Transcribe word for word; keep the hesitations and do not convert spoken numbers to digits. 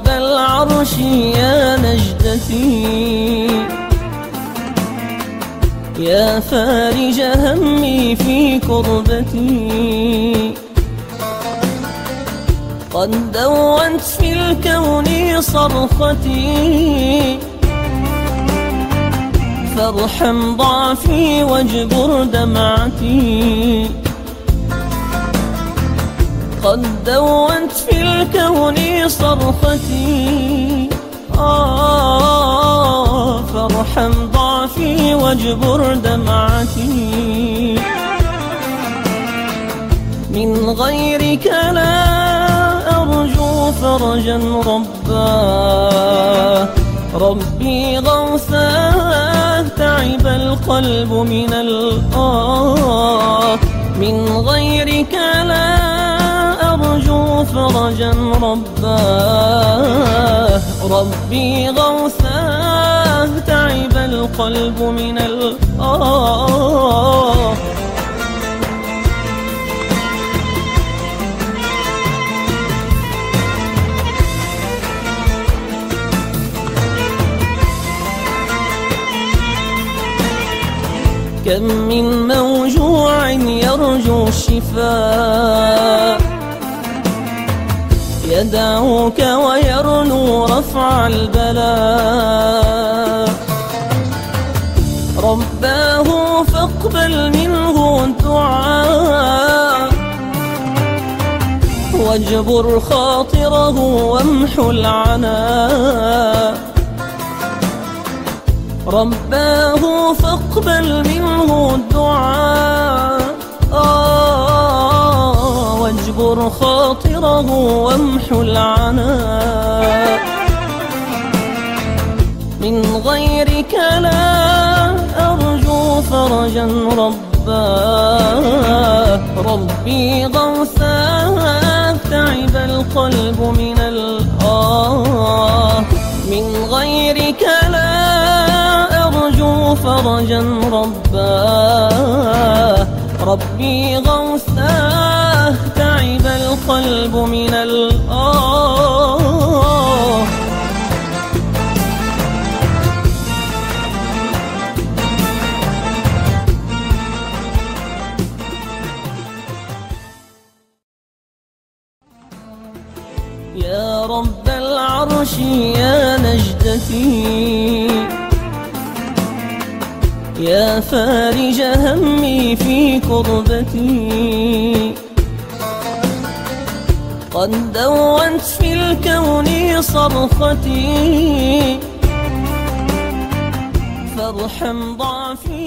العرش يا نجدتي، يا فارج همي في كربتي، قد دونت في الكون صرختي، فارحم ضعفي واجبر دمعتي. قد دونت في الكون صرختي، آه فارحم ضعفي واجبر دمعتي. من غيرك لا أرجو فرجا رباه، ربي غوثاه تعب القلب من الآه. من غيرك لا أرجو فرجا رباه، ربي غوثاه تعب القلب من الآه. كم من موجوع يرجو الشفاء، يدعوك ويرنو رفع البلاء. رباه فاقبل منه الدعاء، واجبر خاطره وامحو العناء. رباه فاقبل منه الدعاء، آه واجبر خاطره وامحو العناء. من غيرك لا أرجو فرجا رباه، ربي غوثاه تعب القلب من الآه. من غيرك لا أرجو فرجا رباه، ربي غوثاه تعب القلب من الآه. يا رب العرش يا نجدتي، يا فارج همي في كربتي، قد دونت في الكون صرختي، فارحم ضعفي